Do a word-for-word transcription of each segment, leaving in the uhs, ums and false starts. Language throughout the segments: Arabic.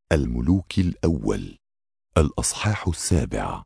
الملوك الأول الأصحاح السابع.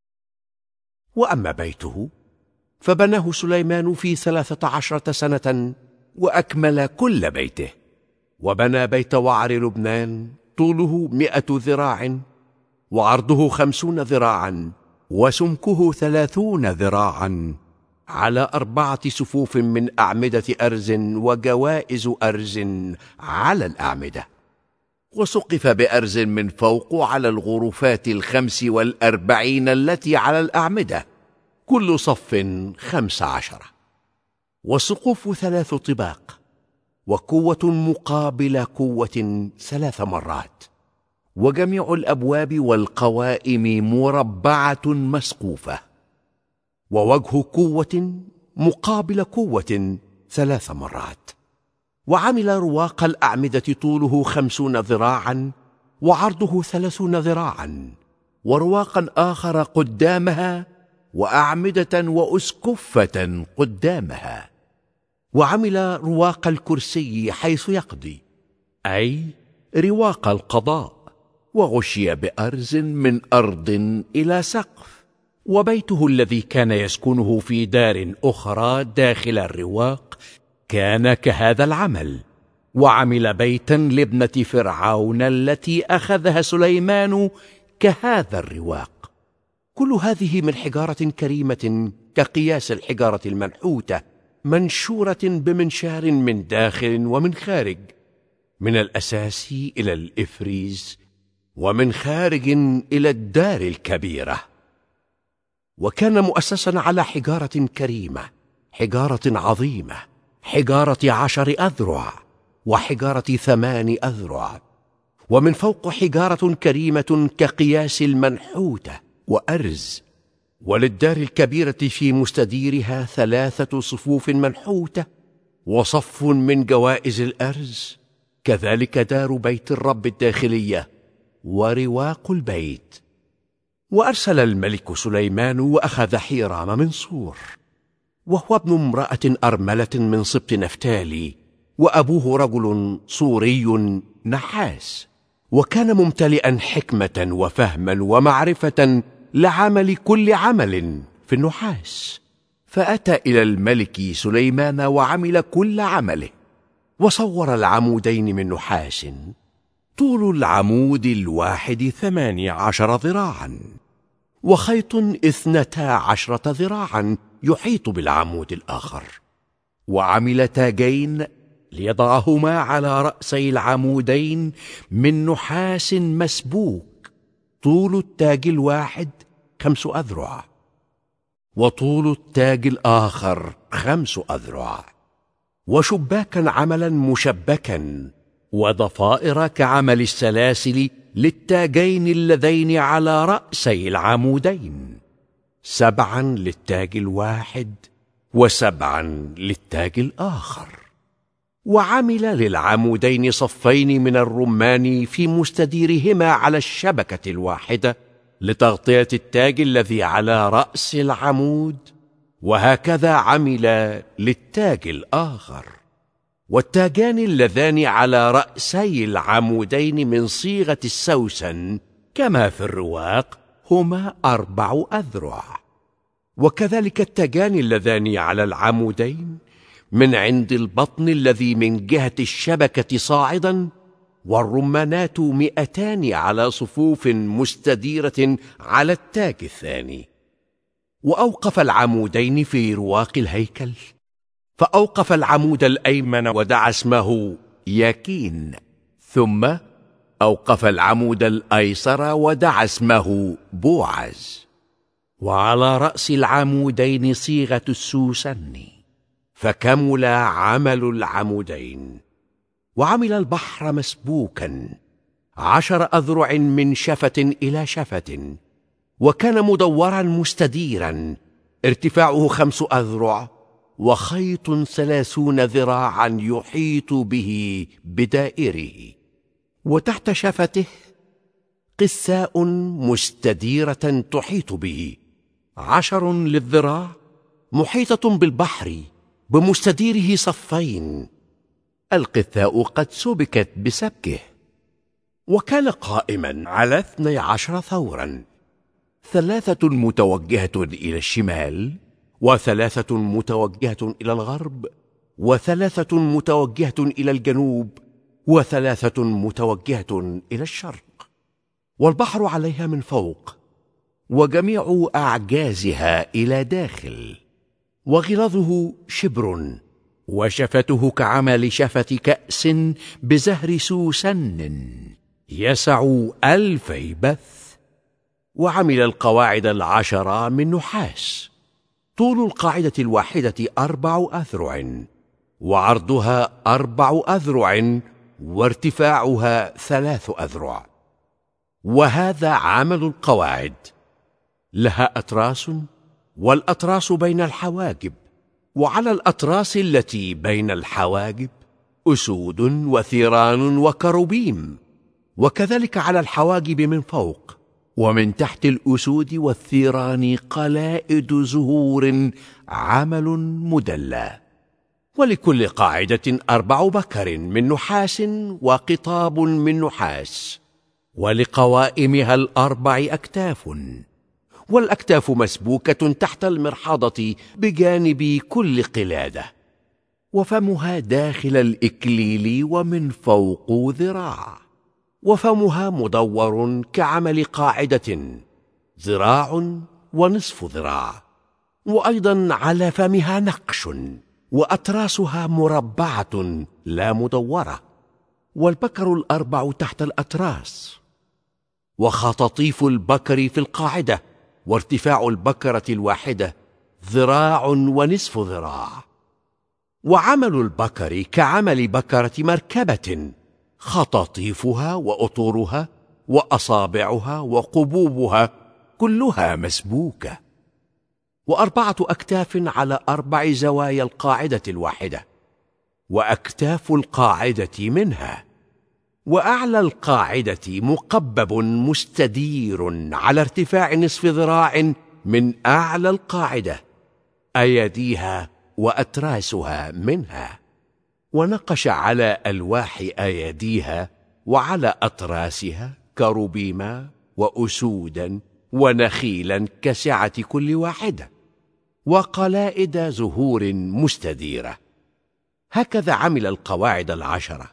وأما بيته فبناه سليمان في ثلاثة عشرة سنة وأكمل كل بيته. وبنى بيت وعر لبنان طوله مئة ذراع وعرضه خمسون ذراعا وسمكه ثلاثون ذراعا على أربعة صفوف من أعمدة أرز وجوائز أرز على الأعمدة، وسقف بأرز من فوق على الغرفات الخمس والأربعين التي على الأعمدة، كل صف خمس عشرة، والسقوف ثلاث طباق، وقوة مقابل قوة ثلاث مرات، وجميع الأبواب والقوائم مربعة مسقوفة، ووجه قوة مقابل قوة ثلاث مرات. وعمل رواق الأعمدة طوله خمسون ذراعا وعرضه ثلاثون ذراعا، ورواقا آخر قدامها، وأعمدة وأسكفة قدامها. وعمل رواق الكرسي حيث يقضي، أي رواق القضاء، وغشي بأرز من أرض إلى سقف. وبيته الذي كان يسكنه في دار أخرى داخل الرواق كان كهذا العمل. وعمل بيتا لابنة فرعون التي أخذها سليمان كهذا الرواق. كل هذه من حجارة كريمة كقياس الحجارة المنحوتة، منشورة بمنشار من داخل ومن خارج، من الأساس إلى الإفريز، ومن خارج إلى الدار الكبيرة. وكان مؤسسا على حجارة كريمة، حجارة عظيمة، حجارة عشر أذرع وحجارة ثمان أذرع، ومن فوق حجارة كريمة كقياس المنحوتة وأرز. وللدار الكبيرة في مستديرها ثلاثة صفوف منحوتة وصف من جوائز الأرز، كذلك دار بيت الرب الداخلية ورواق البيت. وأرسل الملك سليمان وأخذ حيرام من صور، وهو ابن امرأة أرملة من سبط نفتالي، وأبوه رجل صوري نحاس، وكان ممتلئا حكمة وفهما ومعرفة لعمل كل عمل في النحاس. فأتى إلى الملك سليمان وعمل كل عمله، وصور العمودين من نحاس، طول العمود الواحد ثماني عشر ذراعا، وخيط اثنتا عشرة ذراعا يحيط بالعمود الآخر. وعمل تاجين ليضعهما على رأسي العمودين من نحاس مسبوك، طول التاج الواحد خمس أذرع، وطول التاج الآخر خمس أذرع، وشباكا عملا مشبكا، وضفائر كعمل السلاسل للتاجين اللذين على رأسي العمودين، سبعا للتاج الواحد وسبعا للتاج الآخر. وعمل للعمودين صفين من الرمان في مستديرهما على الشبكة الواحدة لتغطية التاج الذي على رأس العمود، وهكذا عمل للتاج الآخر. والتاجان اللذان على رأسي العمودين من صيغة السوسن كما في الرواق هما أربع أذرع، وكذلك التاجان اللذان على العمودين من عند البطن الذي من جهة الشبكة صاعدا، والرمانات مئتان على صفوف مستديرة على التاج الثاني. وأوقف العمودين في رواق الهيكل، فأوقف العمود الأيمن ودعا اسمه يكين، ثم أوقف العمود الأيسر ودعا اسمه بوعز. وعلى رأس العمودين صيغة السوسن، فكمل عمل العمودين. وعمل البحر مسبوكا عشر أذرع من شفة إلى شفة، وكان مدورا مستديرا ارتفاعه خمس أذرع، وخيط ثلاثون ذراعا يحيط به بدائره. وتحت شفته قساء مستديرة تحيط به، عشر للذراع، محيطة بالبحر بمستديره صفين، القثاء قد سبكت بسبكه. وكان قائما على اثني عشر ثورا، ثلاثة متوجهة إلى الشمال، وثلاثة متوجهة إلى الغرب، وثلاثة متوجهة إلى الجنوب، وثلاثة متوجهة إلى الشرق، والبحر عليها من فوق، وجميع أعجازها إلى داخل، وغلظه شبر، وشفته كعمل شفة كأس بزهر سوسن يسع ألفي بث. وعمل القواعد العشرة من نحاس، طول القاعدة الواحدة أربع أذرع، وعرضها أربع أذرع، وارتفاعها ثلاث أذرع. وهذا عمل القواعد، لها أتراس، والأتراس بين الحواجب، وعلى الأتراس التي بين الحواجب أسود وثيران وكروبيم، وكذلك على الحواجب من فوق، ومن تحت الأسود والثيران قلائد زهور عمل مدلى. ولكل قاعدة أربع بكر من نحاس وقطاب من نحاس، ولقوائمها الأربع أكتاف، والأكتاف مسبوكة تحت المرحاضة بجانب كل قلادة، وفمها داخل الإكليل ومن فوق ذراع، وفمها مدور كعمل قاعدة، ذراع ونصف ذراع، وأيضا على فمها نقش، وأتراسها مربعة لا مدورة، والبكر الأربع تحت الأتراس، وخطاطيف البكر في القاعدة، وارتفاع البكرة الواحدة ذراع ونصف ذراع. وعمل البكر كعمل بكرة مركبة، خطاطيفها وأطورها وأصابعها وقبوبها كلها مسبوكة، وأربعة أكتاف على أربع زوايا القاعدة الواحدة، وأكتاف القاعدة منها. وأعلى القاعدة مقبب مستدير على ارتفاع نصف ذراع من أعلى القاعدة، أيديها وأتراسها منها. ونقش على ألواح أيديها وعلى أتراسها كروبيما وأسودا ونخيلا كسعة كل واحدة، وقلائد زهور مستديرة. هكذا عمل القواعد العشرة،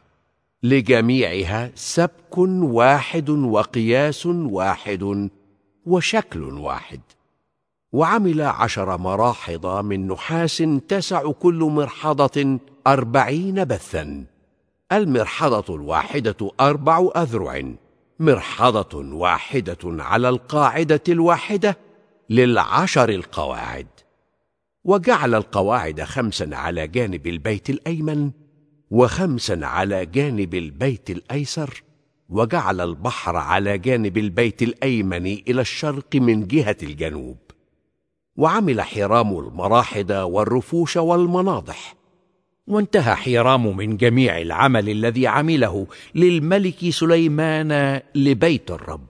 لجميعها سبك واحد وقياس واحد وشكل واحد. وعمل عشر مراحض من نحاس تسع كل مرحضة أربعين بثا، المرحضة الواحدة أربع أذرع، مرحضة واحدة على القاعدة الواحدة للعشر القواعد. وجعل القواعد خمسا على جانب البيت الأيمن، وخمسا على جانب البيت الأيسر، وجعل البحر على جانب البيت الأيمن إلى الشرق من جهة الجنوب. وعمل حرام المراحض والرفوش والمناضح. وانتهى حرام من جميع العمل الذي عمله للملك سليمان لبيت الرب،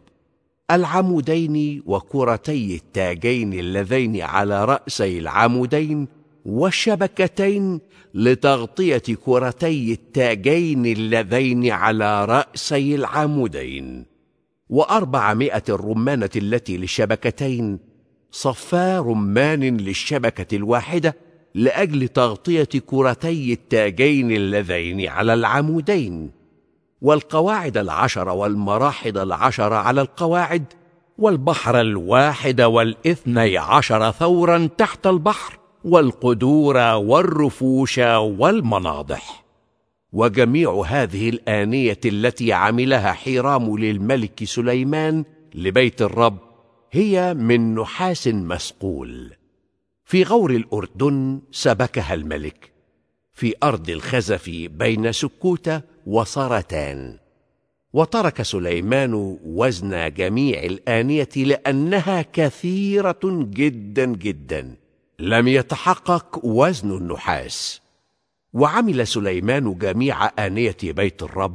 العمودين وكرتي التاجين اللذين على رأسي العمودين، والشبكتين لتغطية كرتي التاجين اللذين على رأسي العمودين، وأربعمائة الرمانة التي للشبكتين، صفا رمان للشبكة الواحدة لأجل تغطية كرتي التاجين اللذين على العمودين، والقواعد العشر والمراحض العشر على القواعد، والبحر الواحد والاثني عشر ثورا تحت البحر، والقدور والرفوش والمناضح. وجميع هذه الآنية التي عملها حيرام للملك سليمان لبيت الرب هي من نحاس مسقول. في غور الأردن سبكها الملك، في أرض الخزف بين سكوت وصرتان. وترك سليمان وزن جميع الآنية لأنها كثيرة جدا جدا، لم يتحقق وزن النحاس. وعمل سليمان جميع آنية بيت الرب: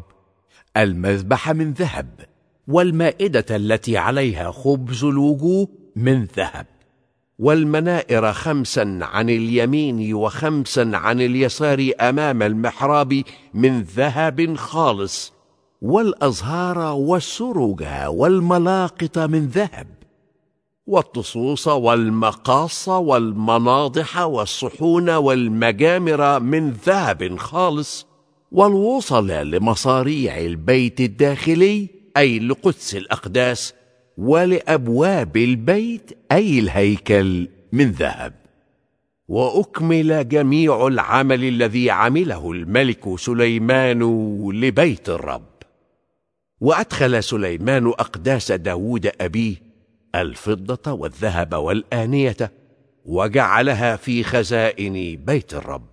المذبح من ذهب، والمائدة التي عليها خبز الوجوه من ذهب، والمنائر خمسا عن اليمين وخمسا عن اليسار أمام المحراب من ذهب خالص، والأزهار والسروج والملاقط من ذهب، والطصوص والمقاص والمناضح والصحون والمجامر من ذهب خالص، والوصل لمصاريع البيت الداخلي أي لقدس الأقداس، ولأبواب البيت أي الهيكل من ذهب. وأكمل جميع العمل الذي عمله الملك سليمان لبيت الرب. وأدخل سليمان أقداس داود أبيه الفضة والذهب والآنية، وجعلها في خزائن بيت الرب.